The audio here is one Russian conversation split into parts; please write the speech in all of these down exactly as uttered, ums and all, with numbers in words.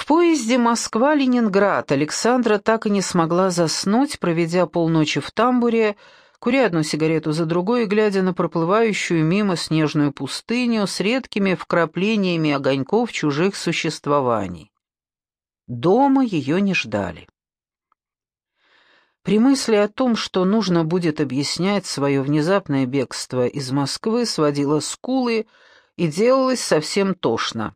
поезде Москва-Ленинград Александра так и не смогла заснуть, проведя полночи в тамбуре, куря одну сигарету за другой и глядя на проплывающую мимо снежную пустыню с редкими вкраплениями огоньков чужих существований. Дома ее не ждали. При мысли о том, что нужно будет объяснять свое внезапное бегство из Москвы, сводила скулы и делалось совсем тошно.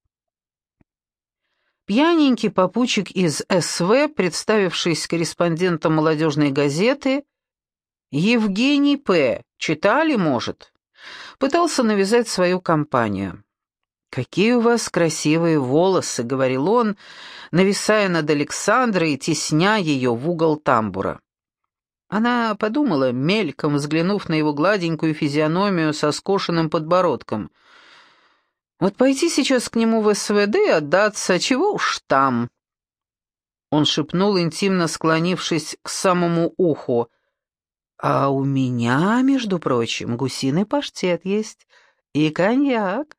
Пьяненький попутчик из эс вэ, представившись корреспондентом молодежной газеты, Евгений П., читали, может, пытался навязать свою компанию. «Какие у вас красивые волосы», — говорил он, нависая над Александрой и тесня ее в угол тамбура. Она подумала, мельком взглянув на его гладенькую физиономию со скошенным подбородком. «Вот пойти сейчас к нему в эс вэ дэ и отдаться, чего уж там». Он шепнул, интимно склонившись к самому уху. «А у меня, между прочим, гусиный паштет есть и коньяк».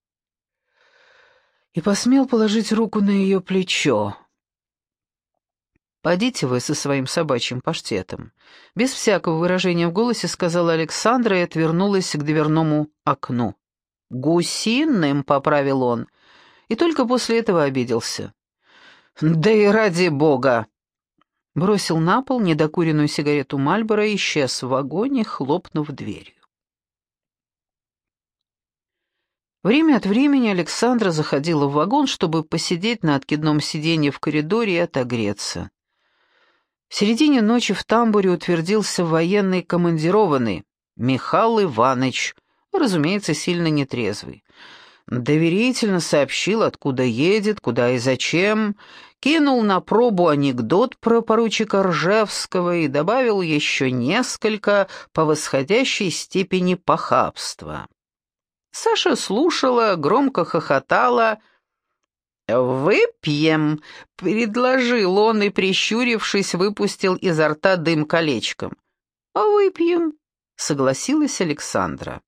И посмел положить руку на ее плечо. «Подите вы со своим собачьим паштетом», — без всякого выражения в голосе сказала Александра и отвернулась к дверному окну. «Гусиным», — поправил он, и только после этого обиделся. «Да и ради бога!» Бросил на пол недокуренную сигарету Мальборо и исчез в вагоне, хлопнув дверью. Время от времени Александра заходила в вагон, чтобы посидеть на откидном сиденье в коридоре и отогреться. В середине ночи в тамбуре утвердился военный командированный Михаил Иванович, разумеется, сильно нетрезвый. Доверительно сообщил, откуда едет, куда и зачем, кинул на пробу анекдот про поручика Ржевского и добавил еще несколько по восходящей степени похабства. Саша слушала, громко хохотала. «Выпьем», — предложил он и, прищурившись, выпустил изо рта дым колечком. «Выпьем», — согласилась Александра.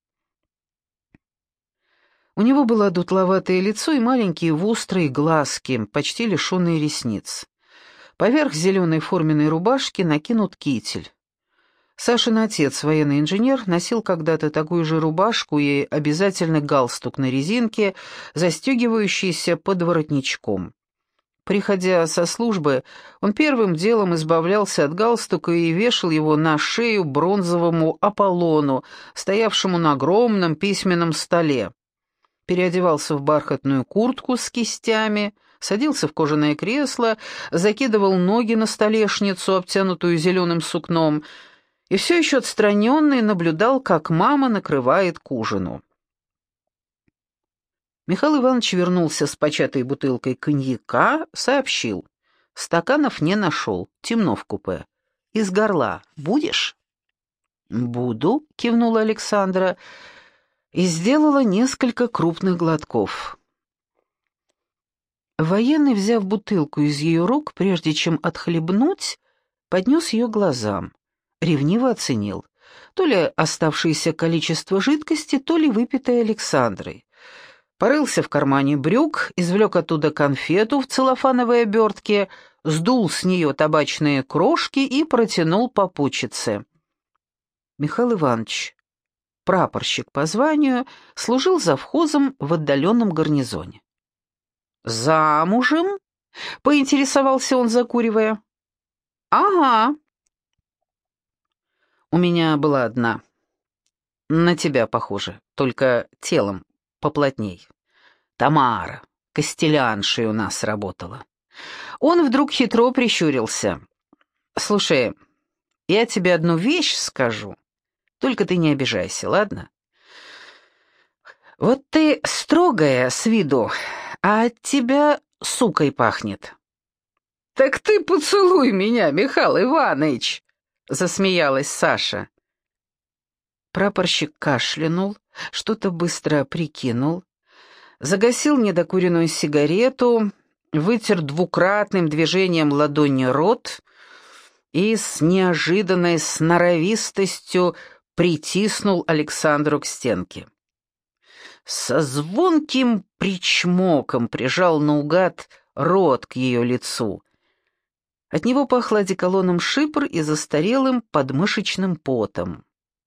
У него было дутловатое лицо и маленькие вострые глазки, почти лишенные ресниц. Поверх зеленой форменной рубашки накинут китель. Сашин отец, военный инженер, носил когда-то такую же рубашку и обязательно галстук на резинке, застегивающийся под воротничком. Приходя со службы, он первым делом избавлялся от галстука и вешал его на шею бронзовому Аполлону, стоявшему на огромном письменном столе. Переодевался в бархатную куртку с кистями, садился в кожаное кресло, закидывал ноги на столешницу, обтянутую зеленым сукном, и все еще отстраненный наблюдал, как мама накрывает к ужину. Михаил Иванович вернулся с початой бутылкой коньяка, сообщил. Стаканов не нашел, темно в купе. Из горла будешь? «Буду», — кивнула Александра, и сделала несколько крупных глотков. Военный, взяв бутылку из ее рук, прежде чем отхлебнуть, поднес ее глазам. Ревниво оценил. То ли оставшееся количество жидкости, то ли выпитое Александрой. Порылся в кармане брюк, извлек оттуда конфету в целлофановой обертке, сдул с нее табачные крошки и протянул попутчице. Михаил Иванович, прапорщик по званию, служил завхозом в отдаленном гарнизоне. «Замужем?» — поинтересовался он, закуривая. «Ага». «У меня была одна. На тебя похоже, только телом поплотней. Тамара, костеляншей у нас работала». Он вдруг хитро прищурился. «Слушай, я тебе одну вещь скажу, только ты не обижайся, ладно? Вот ты строгая с виду, а от тебя сукой пахнет». «Так ты поцелуй меня, Михаил Иванович!» — засмеялась Саша. Прапорщик кашлянул, что-то быстро прикинул, загасил недокуренную сигарету, вытер двукратным движением ладонью рот и с неожиданной сноровистостью притиснул Александру к стенке. Со звонким причмоком прижал наугад рот к ее лицу. От него пахло одеколоном шипр и застарелым подмышечным потом.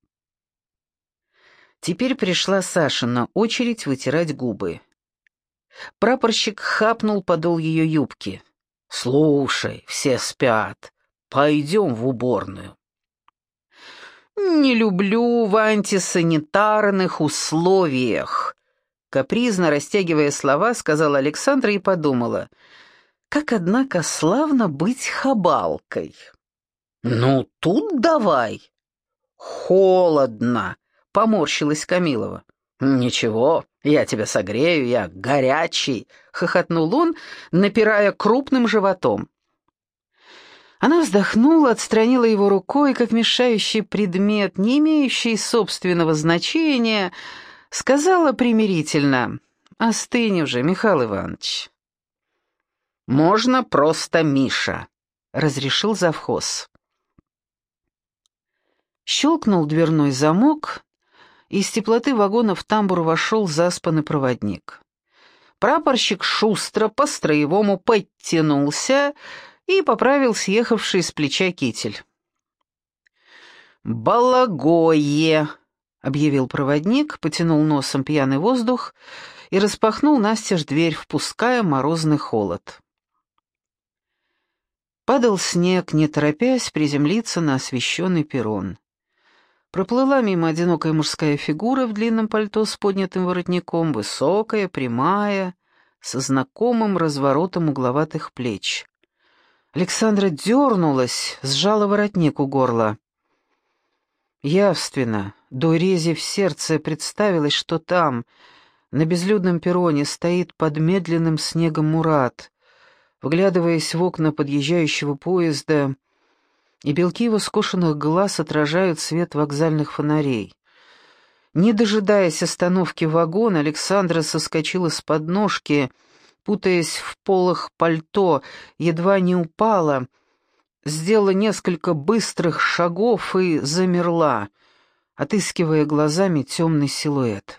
Теперь пришла Сашина очередь вытирать губы. Прапорщик хапнул подол ее юбки. «Слушай, все спят. Пойдем в уборную». «Не люблю в антисанитарных условиях», — капризно растягивая слова, сказала Александра и подумала, как, однако, славно быть хабалкой. «Ну, тут давай». «Холодно», — поморщилась Камилова. «Ничего, я тебя согрею, я горячий», — хохотнул он, напирая крупным животом. Она вздохнула, отстранила его рукой, как мешающий предмет, не имеющий собственного значения, сказала примирительно: «Остынь уже, Михаил Иванович». «Можно просто Миша», — разрешил завхоз. Щелкнул дверной замок, и из теплоты вагона в тамбур вошел заспанный проводник. Прапорщик шустро по-строевому подтянулся и поправил съехавший с плеча китель. «Балагое!» — объявил проводник, потянул носом пьяный воздух и распахнул настежь дверь, впуская морозный холод. Падал снег, не торопясь приземлиться на освещенный перрон. Проплыла мимо одинокая мужская фигура в длинном пальто с поднятым воротником, высокая, прямая, со знакомым разворотом угловатых плеч. Александра дернулась, сжала воротник у горла. Явственно, до рези в сердце представилось, что там, на безлюдном перроне, стоит под медленным снегом Мурат, вглядываясь в окна подъезжающего поезда, и белки его скошенных глаз отражают свет вокзальных фонарей. Не дожидаясь остановки вагона, Александра соскочила с подножки, путаясь в полах пальто, едва не упала, сделала несколько быстрых шагов и замерла, отыскивая глазами темный силуэт.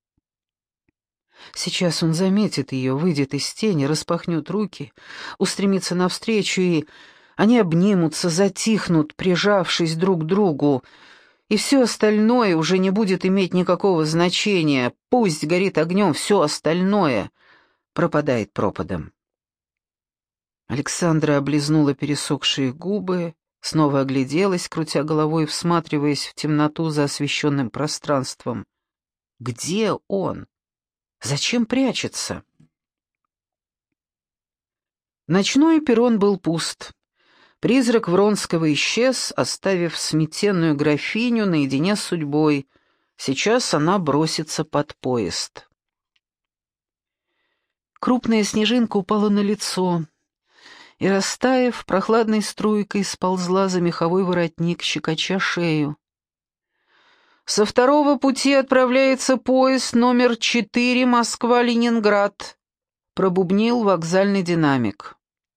Сейчас он заметит ее, выйдет из тени, распахнет руки, устремится навстречу, и они обнимутся, затихнут, прижавшись друг к другу, и все остальное уже не будет иметь никакого значения. Пусть горит огнем, все остальное пропадает пропадом. Александра облизнула пересохшие губы, снова огляделась, крутя головой, всматриваясь в темноту за освещенным пространством. Где он? Зачем прячется? Ночной перрон был пуст. Призрак Вронского исчез, оставив сметенную графиню наедине с судьбой. Сейчас она бросится под поезд. Крупная снежинка упала на лицо и, растаяв, прохладной струйкой сползла за меховой воротник, щекоча шею. «Со второго пути отправляется поезд номер четыре Москва-Ленинград», — пробубнил вокзальный динамик.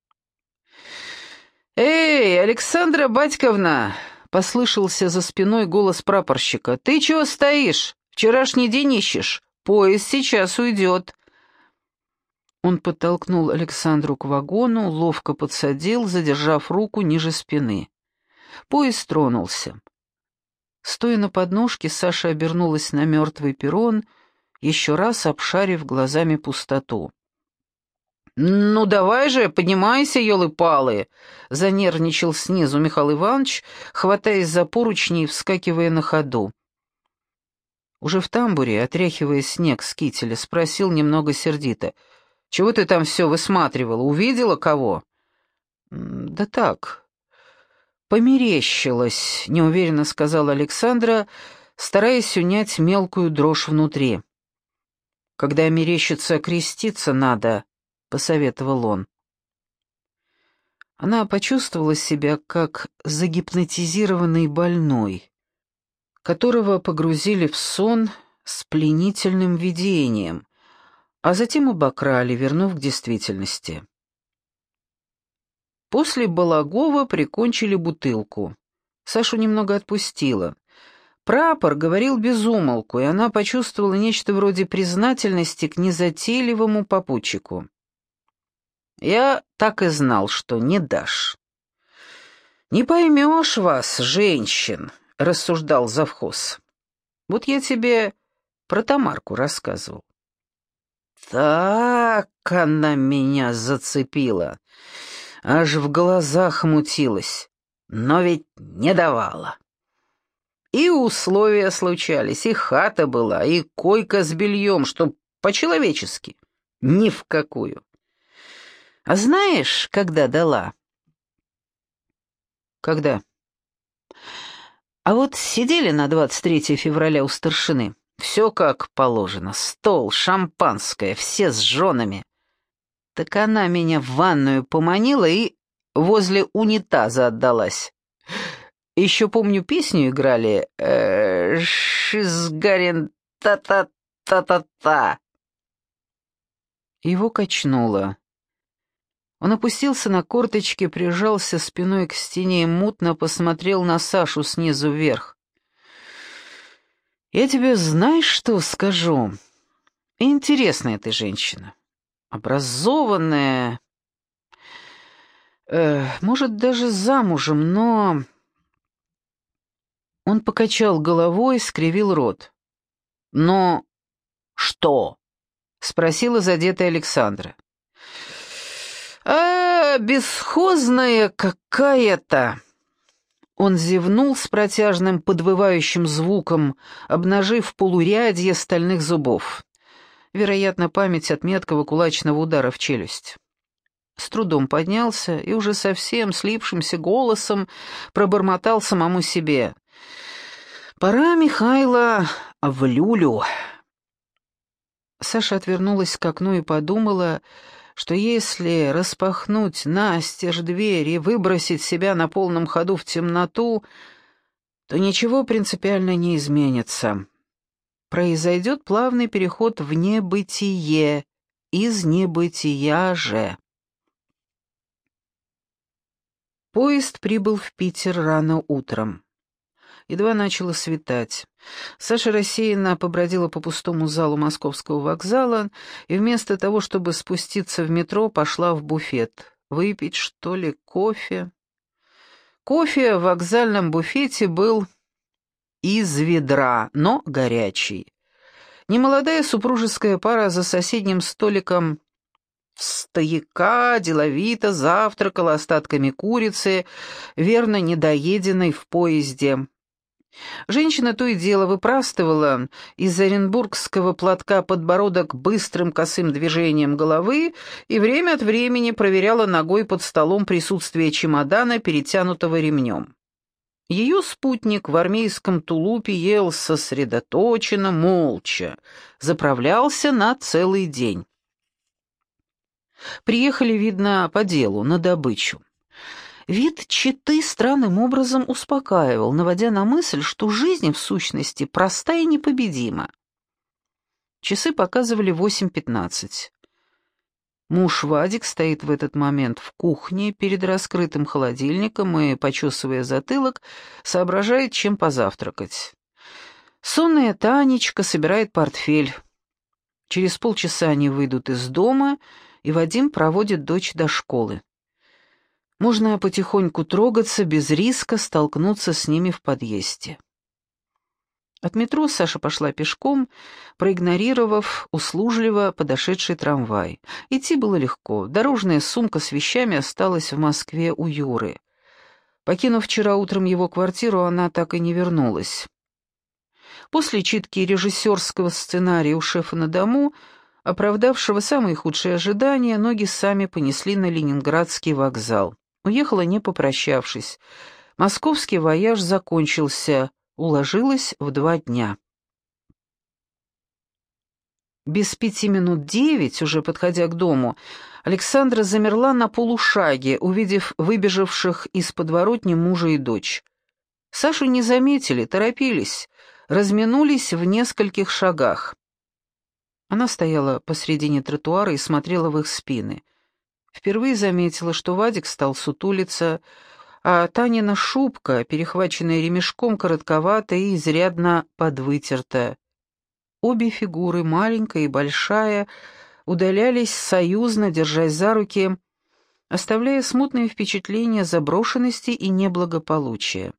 «Эй, Александра Батьковна!» — послышался за спиной голос прапорщика. «Ты чего стоишь? Вчерашний день ищешь? Поезд сейчас уйдет». Он подтолкнул Александру к вагону, ловко подсадил, задержав руку ниже спины. Поезд тронулся. Стоя на подножке, Саша обернулась на мертвый перрон, еще раз обшарив глазами пустоту. «Ну давай же, поднимайся, елы-палы!» — занервничал снизу Михаил Иванович, хватаясь за поручни и вскакивая на ходу. Уже в тамбуре, отряхивая снег с кителя, спросил немного сердито: «Чего ты там все высматривала? Увидела кого?» «Да так, померещилась», — неуверенно сказала Александра, стараясь унять мелкую дрожь внутри. «Когда мерещится, креститься надо», — посоветовал он. Она почувствовала себя как загипнотизированный больной, которого погрузили в сон с пленительным видением, а затем обокрали, вернув к действительности. После Балагова прикончили бутылку. Сашу немного отпустила. Прапор говорил без умолку, и она почувствовала нечто вроде признательности к незатейливому попутчику. Я так и знал, что не дашь. «Не поймешь вас, женщин», — рассуждал завхоз. «Вот я тебе про Тамарку рассказывал. Так она меня зацепила, аж в глазах мутилась, но ведь не давала. И условия случались, и хата была, и койка с бельем, что по-человечески, ни в какую. А знаешь, когда дала?» «Когда?» «А вот сидели на двадцать третьего февраля у старшины. Все как положено, стол, шампанское, все с женами. Так она меня в ванную поманила и возле унитаза отдалась. Еще помню, песню играли э, «Шизгарин та-та-та-та-та». Его качнуло. Он опустился на корточки, прижался спиной к стене и мутно посмотрел на Сашу снизу вверх. «Я тебе знаешь, что скажу? Интересная ты женщина. Образованная, э, может, даже замужем, но...» Он покачал головой, скривил рот. «Но что?» — спросила задетая Александра. «А, бесхозная какая-то!» Он зевнул с протяжным подвывающим звуком, обнажив полурядье стальных зубов. Вероятно, память от меткого кулачного удара в челюсть. С трудом поднялся и уже совсем слипшимся голосом пробормотал самому себе. «Пора, Михайло, в люлю». Саша отвернулась к окну и подумала, что если распахнуть настежь дверь и выбросить себя на полном ходу в темноту, то ничего принципиально не изменится. Произойдет плавный переход в небытие, из небытия же. Поезд прибыл в Питер рано утром. Едва начало светать. Саша рассеянно побродила по пустому залу московского вокзала и вместо того, чтобы спуститься в метро, пошла в буфет. Выпить, что ли, кофе? Кофе в вокзальном буфете был из ведра, но горячий. Немолодая супружеская пара за соседним столиком в стояка деловито завтракала остатками курицы, верно недоеденной в поезде. Женщина то и дело выпрастывала из оренбургского платка подбородок быстрым косым движением головы и время от времени проверяла ногой под столом присутствие чемодана, перетянутого ремнем. Ее спутник в армейском тулупе ел сосредоточенно, молча, заправлялся на целый день. Приехали, видно, по делу, на добычу. Вид четы странным образом успокаивал, наводя на мысль, что жизнь в сущности проста и непобедима. Часы показывали восемь пятнадцать. Муж Вадик стоит в этот момент в кухне перед раскрытым холодильником и, почесывая затылок, соображает, чем позавтракать. Сонная Танечка собирает портфель. Через полчаса они выйдут из дома, и Вадим проводит дочь до школы. Можно потихоньку трогаться, без риска столкнуться с ними в подъезде. От метро Саша пошла пешком, проигнорировав услужливо подошедший трамвай. Идти было легко. Дорожная сумка с вещами осталась в Москве у Юры. Покинув вчера утром его квартиру, она так и не вернулась. После читки режиссерского сценария у шефа на дому, оправдавшего самые худшие ожидания, ноги сами понесли на Ленинградский вокзал. Уехала, не попрощавшись. Московский вояж закончился, уложилась в два дня. Без пяти минут девять, уже подходя к дому, Александра замерла на полушаге, увидев выбежавших из подворотни мужа и дочь. Сашу не заметили, торопились, разминулись в нескольких шагах. Она стояла посредине тротуара и смотрела в их спины. Впервые заметила, что Вадик стал сутулиться, а Танина шубка, перехваченная ремешком, коротковата и изрядно подвытерта. Обе фигуры, маленькая и большая, удалялись союзно, держась за руки, оставляя смутные впечатления заброшенности и неблагополучия.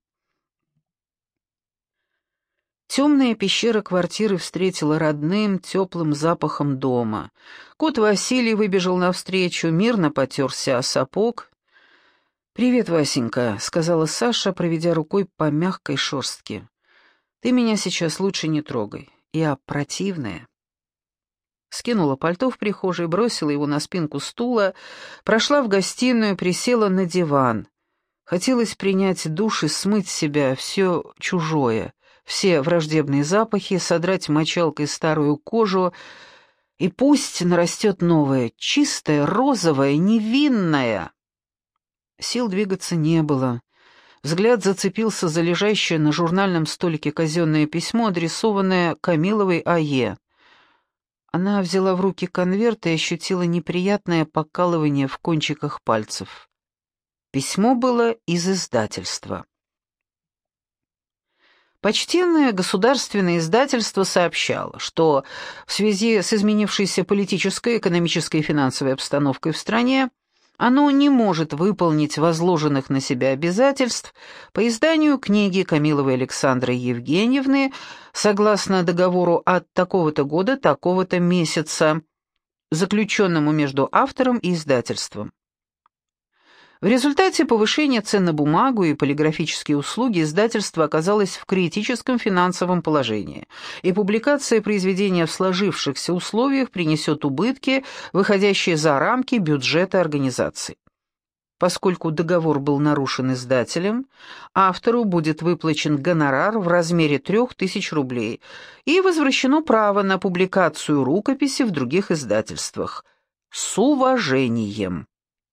Темная пещера квартиры встретила родным, теплым запахом дома. Кот Василий выбежал навстречу, мирно потерся о сапог. «Привет, Васенька», — сказала Саша, проведя рукой по мягкой шерстке. «Ты меня сейчас лучше не трогай. Я противная». Скинула пальто в прихожей, бросила его на спинку стула, прошла в гостиную, присела на диван. Хотелось принять душ и смыть с себя все чужое, все враждебные запахи, содрать мочалкой старую кожу, и пусть нарастет новое, чистое, розовое, невинное. Сил двигаться не было. Взгляд зацепился за лежащее на журнальном столике казенное письмо, адресованное Камиловой А Е Она взяла в руки конверт и ощутила неприятное покалывание в кончиках пальцев. Письмо было из издательства. Почтенное государственное издательство сообщало, что в связи с изменившейся политической, экономической и финансовой обстановкой в стране оно не может выполнить возложенных на себя обязательств по изданию книги Камиловой Александры Евгеньевны согласно договору от такого-то года, такого-то месяца, заключенному между автором и издательством. В результате повышения цен на бумагу и полиграфические услуги издательство оказалось в критическом финансовом положении, и публикация произведения в сложившихся условиях принесет убытки, выходящие за рамки бюджета организации. Поскольку договор был нарушен издателем, автору будет выплачен гонорар в размере трех тысяч рублей и возвращено право на публикацию рукописи в других издательствах. С уважением.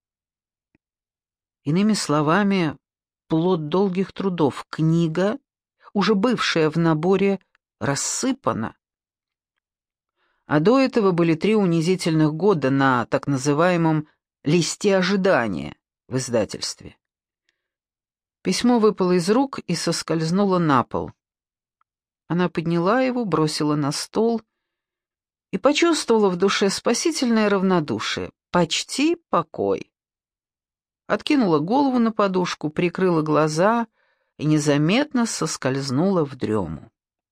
Иными словами, плод долгих трудов, книга, уже бывшая в наборе, рассыпана. А до этого были три унизительных года на так называемом «листе ожидания» в издательстве. Письмо выпало из рук и соскользнуло на пол. Она подняла его, бросила на стол и почувствовала в душе спасительное равнодушие, почти покой. Откинула голову на подушку, прикрыла глаза и незаметно соскользнула в дрему.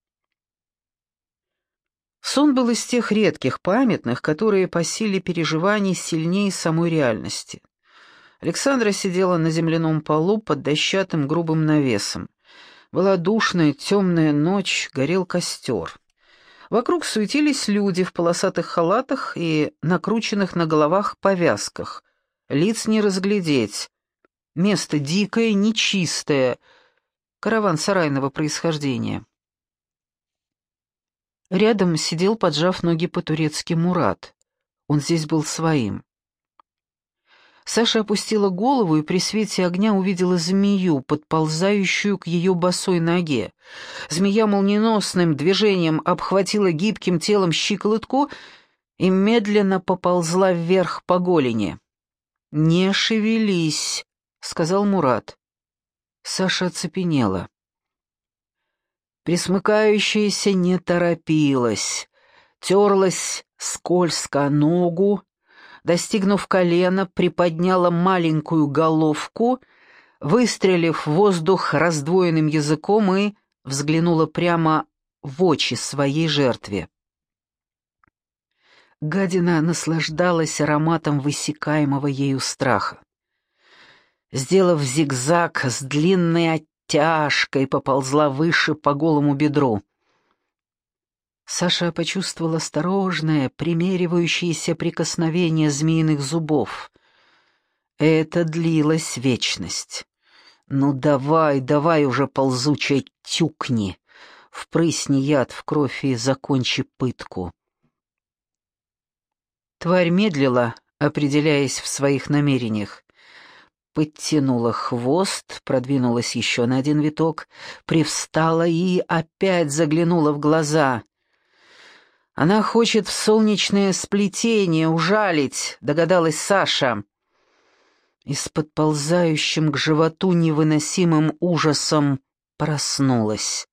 Сон был из тех редких памятных, которые по силе переживаний сильнее самой реальности. Александра сидела на земляном полу под дощатым грубым навесом. Была душная, темная ночь, горел костер. Вокруг суетились люди в полосатых халатах и накрученных на головах повязках. Лиц не разглядеть. Место дикое, нечистое. Караван сарайного происхождения. Рядом сидел, поджав ноги по-турецки, Мурат. Он здесь был своим. Саша опустила голову и при свете огня увидела змею, подползающую к ее босой ноге. Змея молниеносным движением обхватила гибким телом щиколотку и медленно поползла вверх по голени. «Не шевелись», — сказал Мурат. Саша оцепенела. Присмыкающаяся не торопилась, терлась скользко о ногу, достигнув колена, приподняла маленькую головку, выстрелив в воздух раздвоенным языком, и взглянула прямо в очи своей жертве. Гадина наслаждалась ароматом высекаемого ею страха. Сделав зигзаг с длинной оттяжкой, поползла выше по голому бедру. Саша почувствовала осторожное, примеривающееся прикосновение змеиных зубов. Это длилась вечность. «Ну давай, давай уже, ползучая, тюкни, впрысни яд в кровь и закончи пытку». Тварь медлила, определяясь в своих намерениях. Подтянула хвост, продвинулась еще на один виток, привстала и опять заглянула в глаза. Она хочет в солнечное сплетение ужалить, догадалась Саша. И с подползающим к животу невыносимым ужасом проснулась.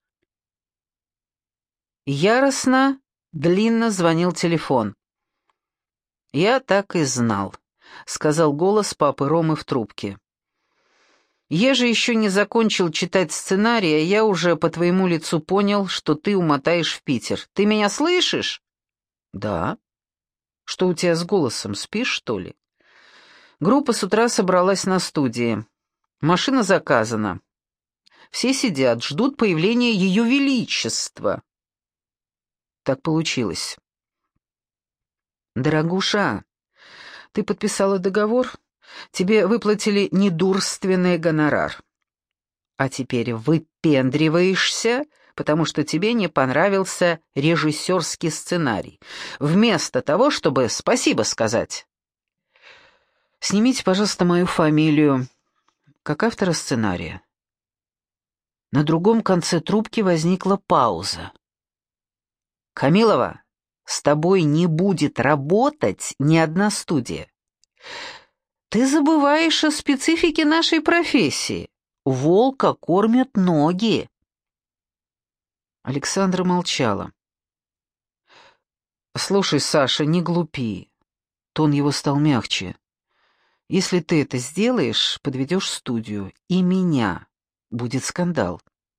Яростно, длинно звонил телефон. «Я так и знал». — сказал голос папы Ромы в трубке. «Еже еще не закончил читать сценарий, а я уже по твоему лицу понял, что ты умотаешь в Питер. Ты меня слышишь?» «Да». «Что у тебя с голосом, спишь, что ли?» Группа с утра собралась на студии. Машина заказана. Все сидят, ждут появления Ее Величества. Так получилось. «Дорогуша, ты подписала договор? Тебе выплатили недурственный гонорар. А теперь выпендриваешься, потому что тебе не понравился режиссерский сценарий, вместо того, чтобы спасибо сказать. Снимите, пожалуйста, мою фамилию, как автора сценария». На другом конце трубки возникла пауза. «Камилова, с тобой не будет работать ни одна студия. Ты забываешь о специфике нашей профессии. Волка кормят ноги». Александра молчала. «Слушай, Саша, не глупи». Тон его стал мягче. «Если ты это сделаешь, подведешь студию, и меня. Будет скандал».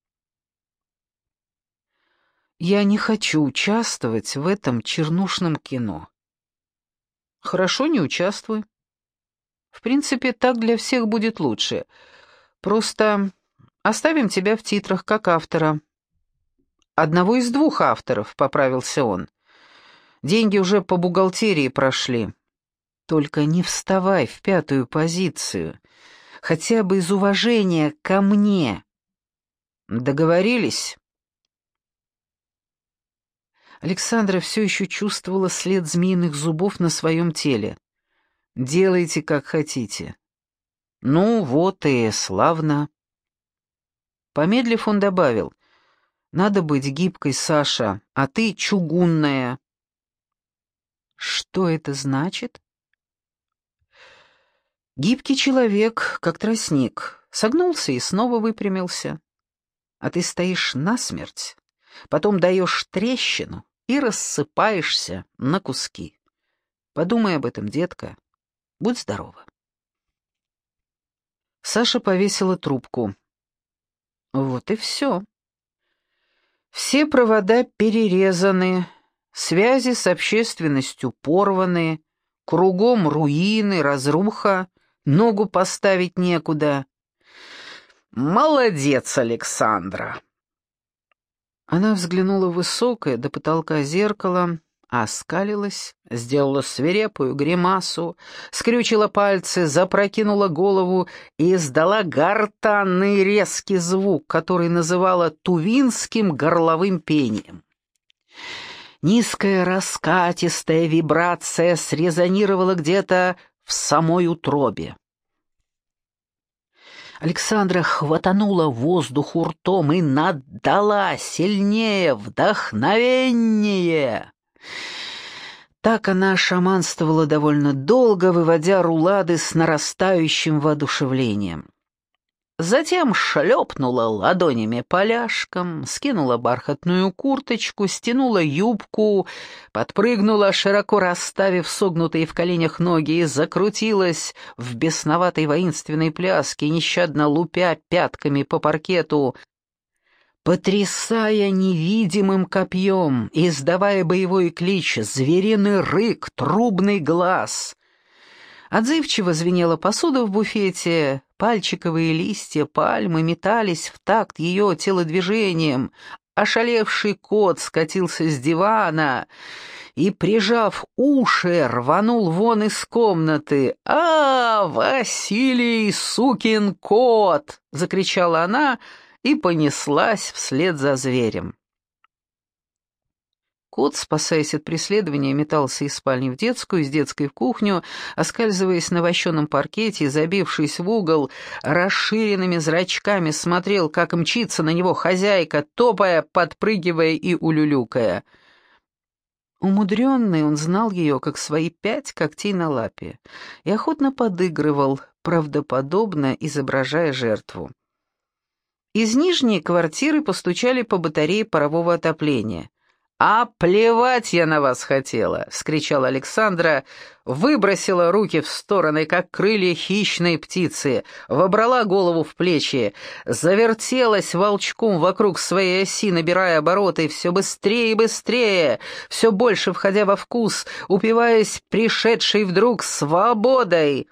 «Я не хочу участвовать в этом чернушном кино». «Хорошо, не участвуй. В принципе, так для всех будет лучше. Просто оставим тебя в титрах как автора». «Одного из двух авторов», — поправился он. «Деньги уже по бухгалтерии прошли. Только не вставай в пятую позицию, хотя бы из уважения ко мне. Договорились?» Александра все еще чувствовала след змеиных зубов на своем теле. «Делайте, как хотите». «Ну, вот и славно». Помедлив, он добавил: «Надо быть гибкой, Саша, а ты чугунная». «Что это значит?» «Гибкий человек, как тростник, согнулся и снова выпрямился. А ты стоишь насмерть, потом даешь трещину и рассыпаешься на куски. Подумай об этом, детка. Будь здорова». Саша повесила трубку. Вот и все. Все провода перерезаны, связи с общественностью порваны, кругом руины, разруха, ногу поставить некуда. «Молодец, Александра!» Она взглянула в высокое до потолка зеркало, оскалилась, сделала свирепую гримасу, скрючила пальцы, запрокинула голову и издала гортанный резкий звук, который называла тувинским горловым пением. Низкая раскатистая вибрация срезонировала где-то в самой утробе. Александра хватанула воздух ртом и наддала сильнее, вдохновеннее. Так она шаманствовала довольно долго, выводя рулады с нарастающим воодушевлением. Затем шлепнула ладонями по ляжкам, скинула бархатную курточку, стянула юбку, подпрыгнула, широко расставив согнутые в коленях ноги, и закрутилась в бесноватой воинственной пляске, нещадно лупя пятками по паркету, потрясая невидимым копьем, издавая боевой клич, звериный рык, трубный глаз. Отзывчиво звенела посуда в буфете, пальчиковые листья пальмы метались в такт ее телодвижением, ошалевший кот скатился с дивана и, прижав уши, рванул вон из комнаты. «А, Василий, сукин кот!» — закричала она и понеслась вслед за зверем. Кот, спасаясь от преследования, метался из спальни в детскую, из детской в кухню, оскальзываясь на вощеном паркете и, забившись в угол, расширенными зрачками смотрел, как мчится на него хозяйка, топая, подпрыгивая и улюлюкая. Умудренный, он знал ее, как свои пять когтей на лапе, и охотно подыгрывал, правдоподобно изображая жертву. Из нижней квартиры постучали по батарее парового отопления. «А плевать я на вас хотела!» — вскричала Александра, выбросила руки в стороны, как крылья хищной птицы, вобрала голову в плечи, завертелась волчком вокруг своей оси, набирая обороты все быстрее и быстрее, все больше входя во вкус, упиваясь пришедшей вдруг свободой.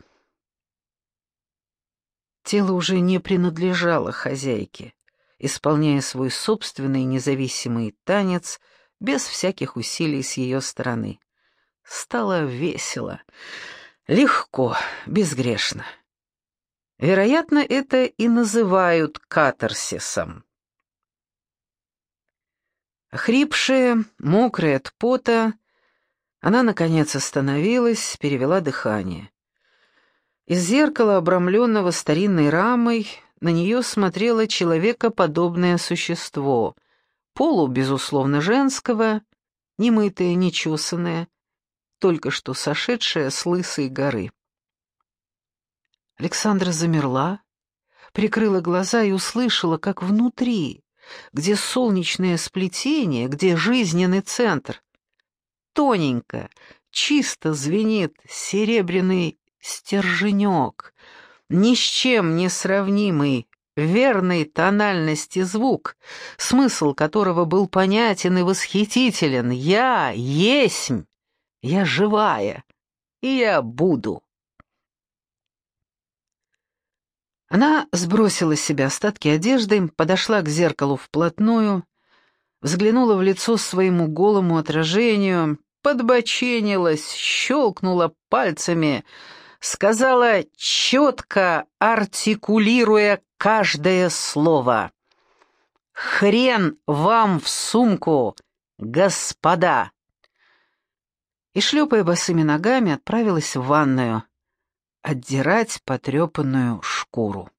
Тело уже не принадлежало хозяйке, исполняя свой собственный независимый танец без всяких усилий с ее стороны. Стало весело, легко, безгрешно. Вероятно, это и называют катарсисом. Хрипшая, мокрая от пота, она, наконец, остановилась, перевела дыхание. Из зеркала, обрамленного старинной рамой, на нее смотрело человекоподобное существо, полу, безусловно, женского, немытое, нечесанное, только что сошедшее с лысой горы. Александра замерла, прикрыла глаза и услышала, как внутри, где солнечное сплетение, где жизненный центр, тоненько, чисто звенит серебряный стерженек, ни с чем не сравнимый, верной тональности звук, смысл которого был понятен и восхитителен. «Я есмь, я живая, и я буду». Она сбросила с себя остатки одежды, подошла к зеркалу вплотную, взглянула в лицо своему голому отражению, подбоченилась, щелкнула пальцами, сказала, четко артикулируя каждое слово: «Хрен вам в сумку, господа!» И, шлепая босыми ногами, отправилась в ванную отдирать потрепанную шкуру.